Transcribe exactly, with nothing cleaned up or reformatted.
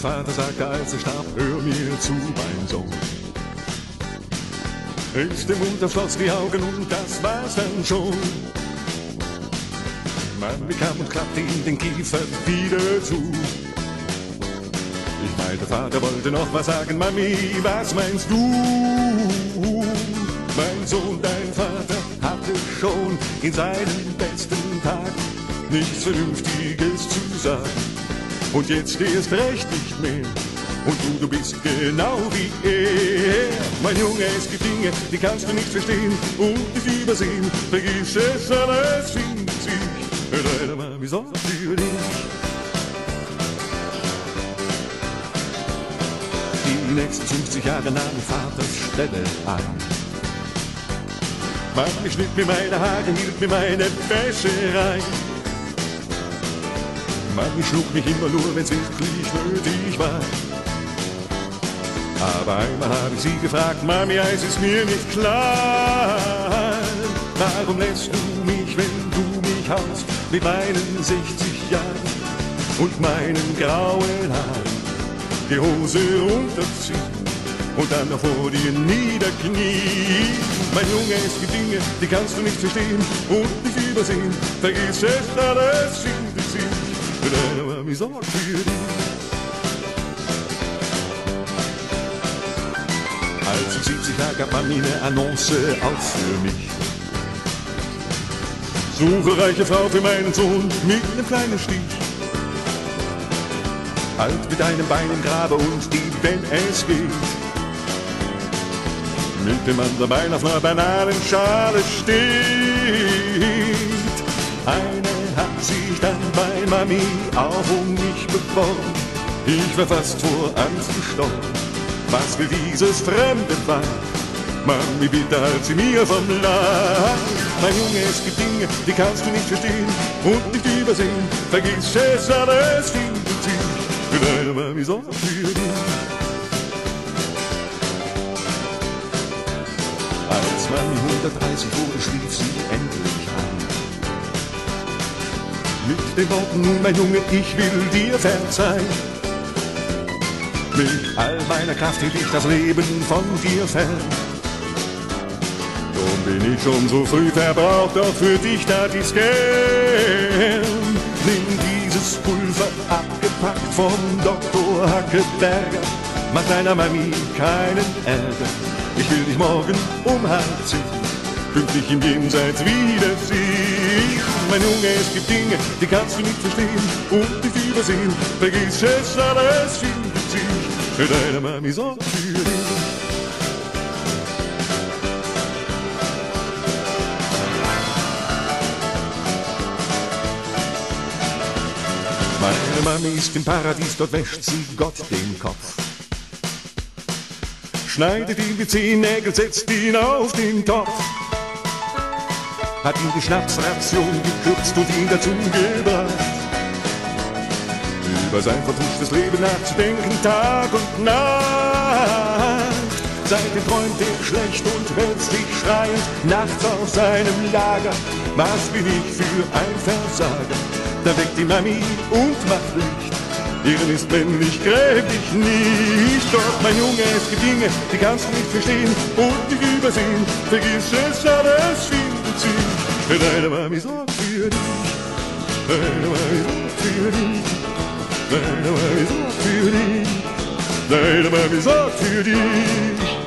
Vater sagte, als er starb, hör mir zu, mein Sohn. Ich den Mund aufschloss die Augen und das war's dann schon. Mami kam und klappte ihm den Kiefer wieder zu. Ich meinte, Vater wollte noch was sagen. Mami, was meinst du? Mein Sohn, dein Vater hatte schon in seinen besten Tagen nichts Vernünftiges zu sagen. Und jetzt erst recht nicht mehr. Und du, du bist genau wie er. Mein Junge, es gibt Dinge, die kannst du nicht verstehen und nicht übersehen. Vergiss es, alles findet sich. Deine Mami sorgt für dich. Die nächsten fünfzig Jahre nahm Vaters Stelle ein. Mami schnitt mir meine Haare, hielt mir meine Wäsche rein. Mami schlug mich immer nur, wenn's wirklich nötig war. Aber einmal habe ich sie gefragt, Mami, es ist mir nicht klar. Warum lässt du mich, wenn du mich hast, mit meinen sechzig Jahren und meinen grauen Haaren die Hose runterziehen und dann noch vor dir niederknien? Mein Junge, es gibt Dinge, die kannst du nicht verstehen und nicht übersehen. Vergiss es, alles findet sich. Deine Mami sorgt für dich. Als ich siebzig war, gab Mami eine Annonce auch für mich. Suche reiche Frau für meinen Sohn mit einem kleinen Stich. Halt mit einem Bein im Grabe und die, wenn es geht, mit dem anderen Bein auf einer Bananenschale steht. Eine hat sich dann bei Mami auch um mich beworben. Ich war fast vor Angst gestorben. Was für dieses fremde Weib, Mami, bitte halt sie mir vom Leib. Mein Junge, es gibt Dinge, die kannst du nicht verstehen und nicht übersehen. Vergiss es, alles findet sich. Deine Mami sorgt für dich. Als Mami hundertdreißig wurde, schlief sie endlich ein. Mit den Worten, nun mein Junge, ich will dir verzeihen. Mit all meiner Kraft hielt ich das Leben von dir fern. Drum bin ich schon so früh verbraucht, doch für dich tat ich's gern. Nimm dieses Pulver, abgepackt vom Doktor Hackeberger. Mach deiner Mami keinen Ärger. Ich will dich morgen um halb zehn pünktlich im Jenseits wiedersehen. Mein Junge, es gibt Dinge, die kannst du nicht verstehen und nicht übersehen. Vergiss es, alles findet sich. Deine Mami sorgt für dich. Meine Mami ist im Paradies, dort wäscht sie Gott den Kopf. Schneidet ihm die Zehennägel, setzt ihn auf den Topf. Hat ihm die Schnapsration gekürzt und ihn dazu gebracht, über sein vertuschtes Leben nachzudenken, Tag und Nacht. Seitdem träumt er schlecht und wälzt sich schreiend nachts auf seinem Lager. Was bin ich für ein Versager? Da weckt die Mami und macht Licht. Ihren ist männlich, gräb ich nicht. Doch mein Junge, es gibt Dinge, die kannst du nicht verstehen und nicht übersehen. Vergiss es, alles findet sich. Deine Mami sorgt für dich. Deine Mami sorgt für dich. Deine Mami sorgt für dich. Deine Mami sorgt für dich.